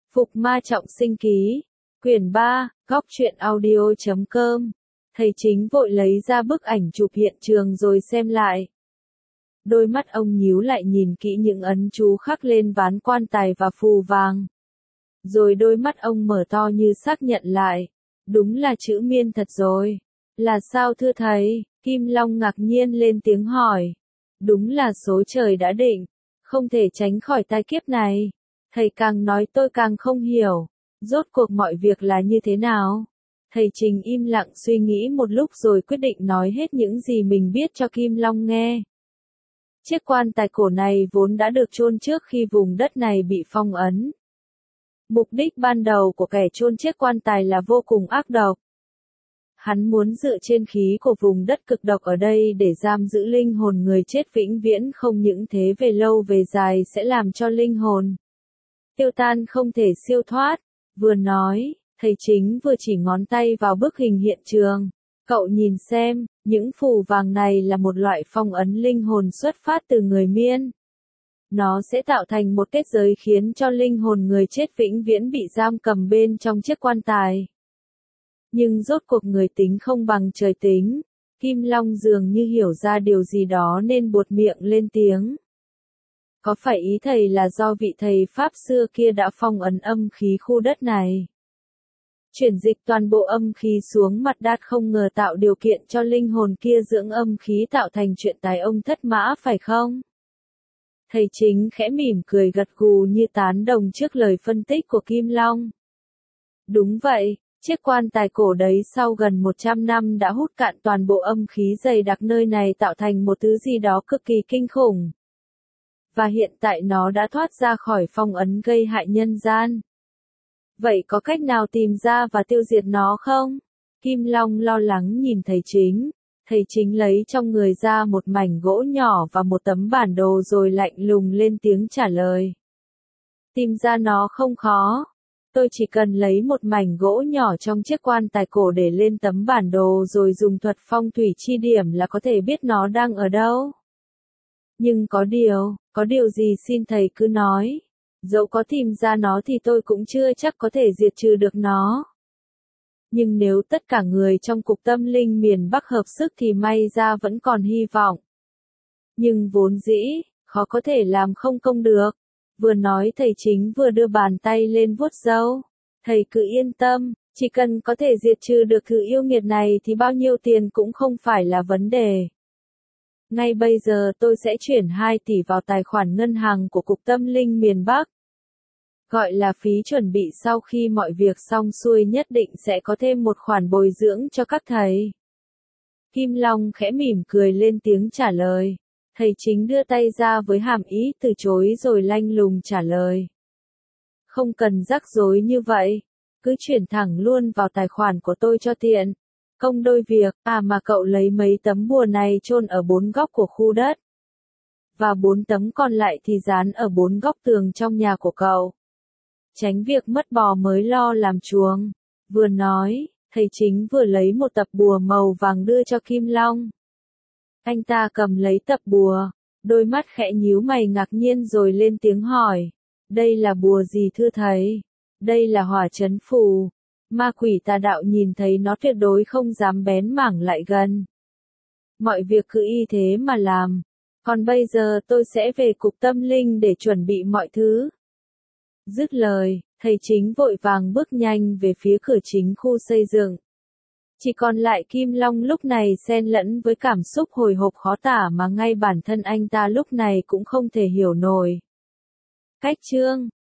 Phục Ma Trọng Sinh Ký, quyển 3, góc truyện audio.com. Thầy Chính vội lấy ra bức ảnh chụp hiện trường rồi xem lại. Đôi mắt ông nhíu lại nhìn kỹ những ấn chú khắc lên ván quan tài và phù vàng. Rồi đôi mắt ông mở to như xác nhận lại. Đúng là chữ Miên thật rồi. Là sao thưa thầy? Kim Long ngạc nhiên lên tiếng hỏi. Đúng là số trời đã định. Không thể tránh khỏi tai kiếp này. Thầy càng nói tôi càng không hiểu. Rốt cuộc mọi việc là như thế nào? Thầy Trình im lặng suy nghĩ một lúc rồi quyết định nói hết những gì mình biết cho Kim Long nghe. Chiếc quan tài cổ này vốn đã được chôn trước khi vùng đất này bị phong ấn. Mục đích ban đầu của kẻ chôn chiếc quan tài là vô cùng ác độc. Hắn muốn dựa trên khí của vùng đất cực độc ở đây để giam giữ linh hồn người chết vĩnh viễn, không những thế về lâu về dài sẽ làm cho linh hồn tiêu tan không thể siêu thoát. Vừa nói, thầy Chính vừa chỉ ngón tay vào bức hình hiện trường. Cậu nhìn xem, những phù vàng này là một loại phong ấn linh hồn xuất phát từ người Miên. Nó sẽ tạo thành một kết giới khiến cho linh hồn người chết vĩnh viễn bị giam cầm bên trong chiếc quan tài. Nhưng rốt cuộc người tính không bằng trời tính. Kim Long dường như hiểu ra điều gì đó nên buột miệng lên tiếng. Có phải ý thầy là do vị thầy Pháp xưa kia đã phong ấn âm khí khu đất này? Chuyển dịch toàn bộ âm khí xuống mặt đất không ngờ tạo điều kiện cho linh hồn kia dưỡng âm khí tạo thành chuyện tài ông thất mã phải không? Thầy Chính khẽ mỉm cười gật gù như tán đồng trước lời phân tích của Kim Long. Đúng vậy, chiếc quan tài cổ đấy sau gần 100 năm đã hút cạn toàn bộ âm khí dày đặc nơi này tạo thành một thứ gì đó cực kỳ kinh khủng. Và hiện tại nó đã thoát ra khỏi phong ấn gây hại nhân gian. Vậy có cách nào tìm ra và tiêu diệt nó không? Kim Long lo lắng nhìn thầy Chính. Thầy Chính lấy trong người ra một mảnh gỗ nhỏ và một tấm bản đồ rồi lạnh lùng lên tiếng trả lời. Tìm ra nó không khó. Tôi chỉ cần lấy một mảnh gỗ nhỏ trong chiếc quan tài cổ để lên tấm bản đồ rồi dùng thuật phong thủy chi điểm là có thể biết nó đang ở đâu. Nhưng có điều gì xin thầy cứ nói. Dẫu có tìm ra nó thì tôi cũng chưa chắc có thể diệt trừ được nó. Nhưng nếu tất cả người trong cục tâm linh miền Bắc hợp sức thì may ra vẫn còn hy vọng. Nhưng vốn dĩ, khó có thể làm không công được. Vừa nói thầy Chính vừa đưa bàn tay lên vuốt râu. Thầy cứ yên tâm, chỉ cần có thể diệt trừ được thứ yêu nghiệt này thì bao nhiêu tiền cũng không phải là vấn đề. Ngay bây giờ tôi sẽ chuyển 2 tỷ vào tài khoản ngân hàng của Cục Tâm linh miền Bắc. Gọi là phí chuẩn bị sau khi mọi việc xong xuôi nhất định sẽ có thêm một khoản bồi dưỡng cho các thầy. Kim Long khẽ mỉm cười lên tiếng trả lời. Thầy Chính đưa tay ra với hàm ý từ chối rồi lanh lùng trả lời. Không cần rắc rối như vậy. Cứ chuyển thẳng luôn vào tài khoản của tôi cho tiện. Công đôi việc, mà cậu lấy mấy tấm bùa này chôn ở 4 góc của khu đất. Và 4 tấm còn lại thì dán ở 4 góc tường trong nhà của cậu. Tránh việc mất bò mới lo làm chuồng. Vừa nói, thầy Chính vừa lấy một tập bùa màu vàng đưa cho Kim Long. Anh ta cầm lấy tập bùa, đôi mắt khẽ nhíu mày ngạc nhiên rồi lên tiếng hỏi. Đây là bùa gì thưa thầy? Đây là hỏa trấn phù. Ma quỷ tà đạo nhìn thấy nó tuyệt đối không dám bén mảng lại gần. Mọi việc cứ y thế mà làm. Còn bây giờ tôi sẽ về cục tâm linh để chuẩn bị mọi thứ. Dứt lời, thầy Chính vội vàng bước nhanh về phía cửa chính khu xây dựng. Chỉ còn lại Kim Long lúc này xen lẫn với cảm xúc hồi hộp khó tả mà ngay bản thân anh ta lúc này cũng không thể hiểu nổi. Cách chương